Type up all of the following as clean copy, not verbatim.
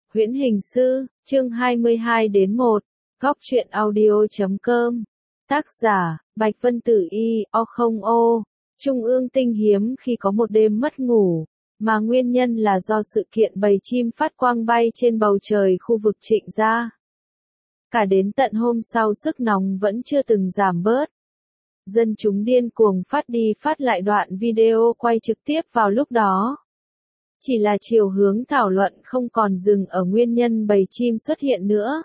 Huyễn Hình Sư, chương 22-1, Góc truyện audio.com. Tác giả, Bạch Vân Tử Y, O. Trung ương tinh hiếm khi có một đêm mất ngủ, mà nguyên nhân là do sự kiện bầy chim phát quang bay trên bầu trời khu vực Trịnh Gia. Cả đến tận hôm sau sức nóng vẫn chưa từng giảm bớt. Dân chúng điên cuồng phát đi phát lại đoạn video quay trực tiếp vào lúc đó. Chỉ là chiều hướng thảo luận không còn dừng ở nguyên nhân bầy chim xuất hiện nữa,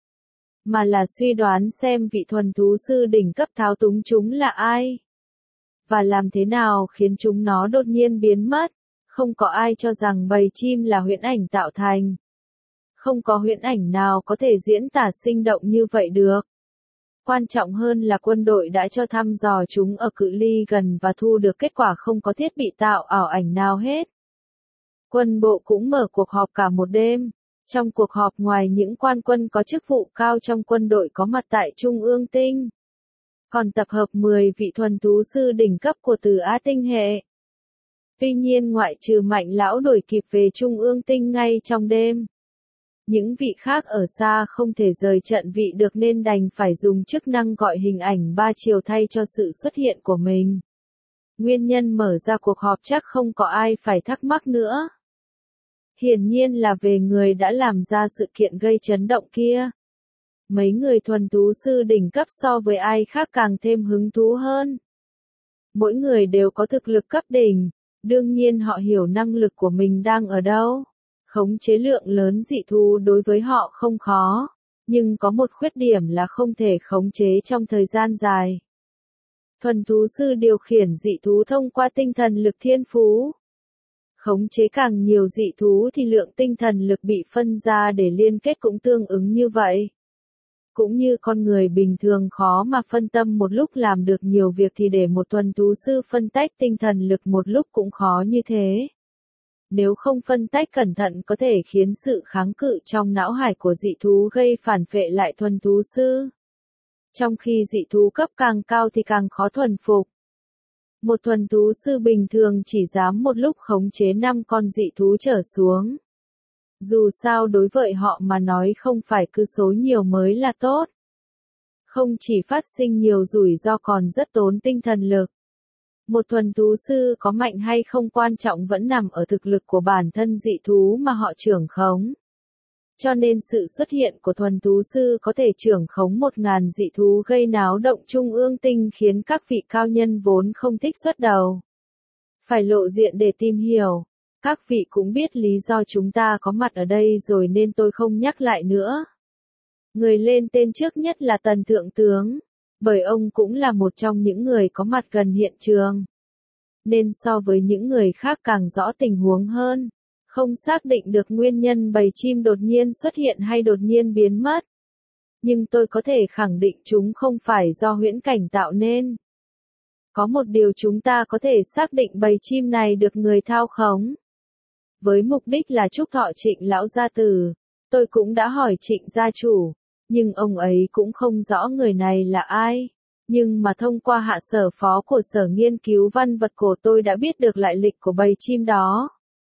mà là suy đoán xem vị thuần thú sư đỉnh cấp thao túng chúng là ai, và làm thế nào khiến chúng nó đột nhiên biến mất. Không có ai cho rằng bầy chim là huyễn ảnh tạo thành. Không có huyễn ảnh nào có thể diễn tả sinh động như vậy được. Quan trọng hơn là quân đội đã cho thăm dò chúng ở cự ly gần và thu được kết quả không có thiết bị tạo ảo ảnh nào hết. Quân bộ cũng mở cuộc họp cả một đêm. Trong cuộc họp ngoài những quan quân có chức vụ cao trong quân đội có mặt tại Trung ương Tinh, còn tập hợp 10 vị thuần thú sư đỉnh cấp của Từ Á Tinh hệ. Tuy nhiên ngoại trừ Mạnh lão đuổi kịp về Trung ương Tinh ngay trong đêm, những vị khác ở xa không thể rời trận vị được nên đành phải dùng chức năng gọi hình ảnh 3 chiều thay cho sự xuất hiện của mình. Nguyên nhân mở ra cuộc họp chắc không có ai phải thắc mắc nữa. Hiển nhiên là về người đã làm ra sự kiện gây chấn động kia. Mấy người thuần thú sư đỉnh cấp so với ai khác càng thêm hứng thú hơn. Mỗi người đều có thực lực cấp đỉnh, đương nhiên họ hiểu năng lực của mình đang ở đâu. Khống chế lượng lớn dị thú đối với họ không khó, nhưng có một khuyết điểm là không thể khống chế trong thời gian dài. Thuần thú sư điều khiển dị thú thông qua tinh thần lực thiên phú. Khống chế càng nhiều dị thú thì lượng tinh thần lực bị phân ra để liên kết cũng tương ứng như vậy. Cũng như con người bình thường khó mà phân tâm một lúc làm được nhiều việc thì để một thuần thú sư phân tách tinh thần lực một lúc cũng khó như thế. Nếu không phân tách cẩn thận có thể khiến sự kháng cự trong não hải của dị thú gây phản vệ lại thuần thú sư. Trong khi dị thú cấp càng cao thì càng khó thuần phục. Một thuần thú sư bình thường chỉ dám một lúc khống chế 5 con dị thú trở xuống. Dù sao đối với họ mà nói không phải cứ số nhiều mới là tốt. Không chỉ phát sinh nhiều rủi ro còn rất tốn tinh thần lực. Một thuần thú sư có mạnh hay không quan trọng vẫn nằm ở thực lực của bản thân dị thú mà họ trưởng khống. Cho nên sự xuất hiện của thuần thú sư có thể trưởng khống 1000 dị thú gây náo động Trung ương Tinh khiến các vị cao nhân vốn không thích xuất đầu phải lộ diện để tìm hiểu. Các vị cũng biết lý do chúng ta có mặt ở đây rồi nên tôi không nhắc lại nữa. Người lên tên trước nhất là Tần Thượng Tướng, bởi ông cũng là một trong những người có mặt gần hiện trường. Nên so với những người khác càng rõ tình huống hơn. Không xác định được nguyên nhân bầy chim đột nhiên xuất hiện hay đột nhiên biến mất. Nhưng tôi có thể khẳng định chúng không phải do huyễn cảnh tạo nên. Có một điều chúng ta có thể xác định bầy chim này được người thao khống. Với mục đích là chúc thọ Trịnh lão gia tử, tôi cũng đã hỏi Trịnh gia chủ, nhưng ông ấy cũng không rõ người này là ai. Nhưng mà thông qua hạ sở phó của sở nghiên cứu văn vật cổ tôi đã biết được lại lịch của bầy chim đó.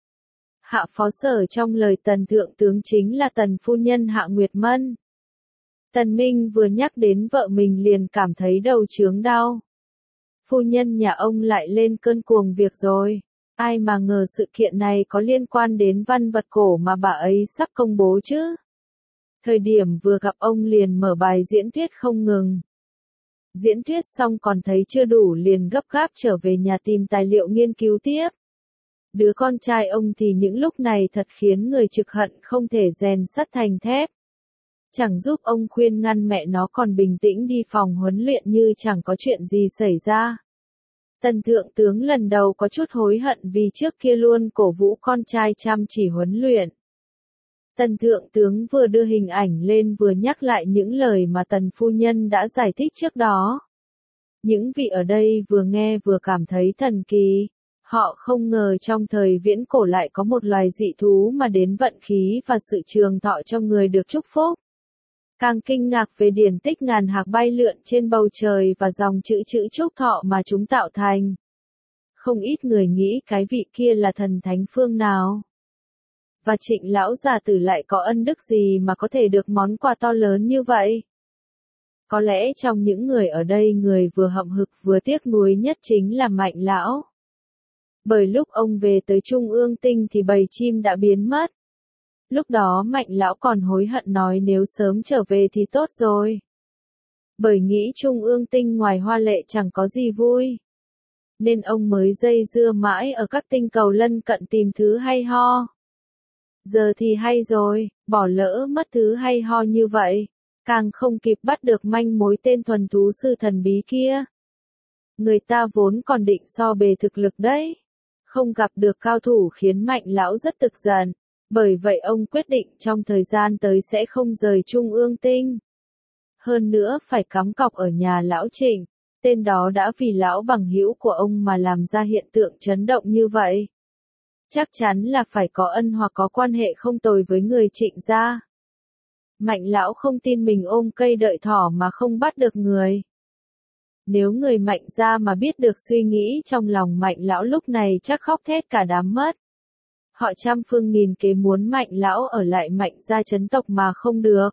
Hạ phó sở trong lời Tần Thượng Tướng chính là Tần phu nhân Hạ Nguyệt Mân. Tần Minh vừa nhắc đến vợ mình liền cảm thấy đầu chướng đau. Phu nhân nhà ông lại lên cơn cuồng việc rồi. Ai mà ngờ sự kiện này có liên quan đến văn vật cổ mà bà ấy sắp công bố chứ. Thời điểm vừa gặp ông liền mở bài diễn thuyết không ngừng. Diễn thuyết xong còn thấy chưa đủ liền gấp gáp trở về nhà tìm tài liệu nghiên cứu tiếp. Đứa con trai ông thì những lúc này thật khiến người trực hận không thể rèn sắt thành thép. Chẳng giúp ông khuyên ngăn mẹ nó còn bình tĩnh đi phòng huấn luyện như chẳng có chuyện gì xảy ra. Tần Thượng Tướng lần đầu có chút hối hận vì trước kia luôn cổ vũ con trai chăm chỉ huấn luyện. Tần Thượng Tướng vừa đưa hình ảnh lên vừa nhắc lại những lời mà Tần phu nhân đã giải thích trước đó. Những vị ở đây vừa nghe vừa cảm thấy thần kỳ. Họ không ngờ trong thời viễn cổ lại có một loài dị thú mà đến vận khí và sự trường thọ cho người được chúc phúc. Càng kinh ngạc về điển tích ngàn hạc bay lượn trên bầu trời và dòng chữ chúc thọ mà chúng tạo thành. Không ít người nghĩ cái vị kia là thần thánh phương nào. và Trịnh lão gia tử lại có ân đức gì mà có thể được món quà to lớn như vậy? Có lẽ trong những người ở đây người vừa hậm hực vừa tiếc nuối nhất chính là Mạnh lão. Bởi lúc ông về tới Trung ương Tinh thì bầy chim đã biến mất. Lúc đó Mạnh lão còn hối hận nói nếu sớm trở về thì tốt rồi. Bởi nghĩ Trung ương Tinh ngoài hoa lệ chẳng có gì vui. Nên ông mới dây dưa mãi ở các tinh cầu lân cận tìm thứ hay ho. Giờ thì hay rồi, bỏ lỡ mất thứ hay ho như vậy. Càng không kịp bắt được manh mối tên thuần thú sư thần bí kia. Người ta vốn còn định so bề thực lực đấy. Không gặp được cao thủ khiến Mạnh lão rất tức giận. Bởi vậy ông quyết định trong thời gian tới sẽ không rời Trung ương Tinh. Hơn nữa phải cắm cọc ở nhà lão Trịnh. Tên đó đã vì lão bằng hữu của ông mà làm ra hiện tượng chấn động như vậy. Chắc chắn là phải có ân hoặc có quan hệ không tồi với người Trịnh gia. Mạnh lão không tin mình ôm cây đợi thỏ mà không bắt được người. Nếu người Mạnh gia mà biết được suy nghĩ trong lòng Mạnh lão lúc này chắc khóc thét cả đám mất. Họ trăm phương nghìn kế muốn Mạnh lão ở lại Mạnh gia chấn tộc mà không được.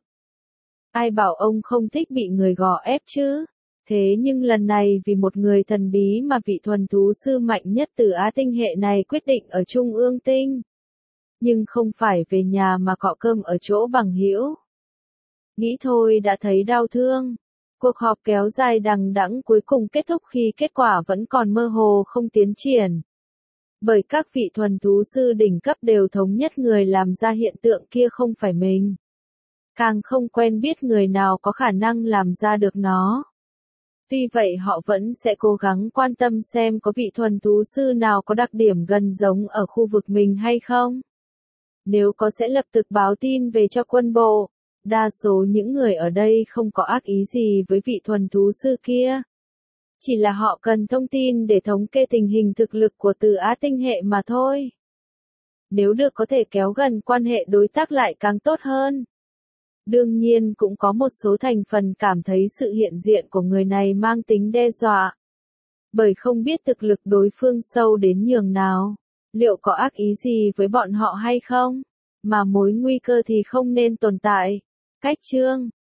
Ai bảo ông không thích bị người gò ép chứ? Thế nhưng lần này vì một người thần bí mà vị thuần thú sư mạnh nhất từ Á Tinh hệ này quyết định ở Trung ương Tinh. Nhưng không phải về nhà mà cọ cơm ở chỗ bằng hữu. Nghĩ thôi đã thấy đau thương. Cuộc họp kéo dài đằng đẵng cuối cùng kết thúc khi kết quả vẫn còn mơ hồ không tiến triển. Bởi các vị thuần thú sư đỉnh cấp đều thống nhất người làm ra hiện tượng kia không phải mình. Càng không quen biết người nào có khả năng làm ra được nó. Tuy vậy họ vẫn sẽ cố gắng quan tâm xem có vị thuần thú sư nào có đặc điểm gần giống ở khu vực mình hay không. Nếu có sẽ lập tức báo tin về cho quân bộ. Đa số những người ở đây không có ác ý gì với vị thuần thú sư kia. Chỉ là họ cần thông tin để thống kê tình hình thực lực của Từ Á Tinh hệ mà thôi. Nếu được có thể kéo gần quan hệ đối tác lại càng tốt hơn. Đương nhiên cũng có một số thành phần cảm thấy sự hiện diện của người này mang tính đe dọa. Bởi không biết thực lực đối phương sâu đến nhường nào, liệu có ác ý gì với bọn họ hay không, mà mối nguy cơ thì không nên tồn tại. Cách chương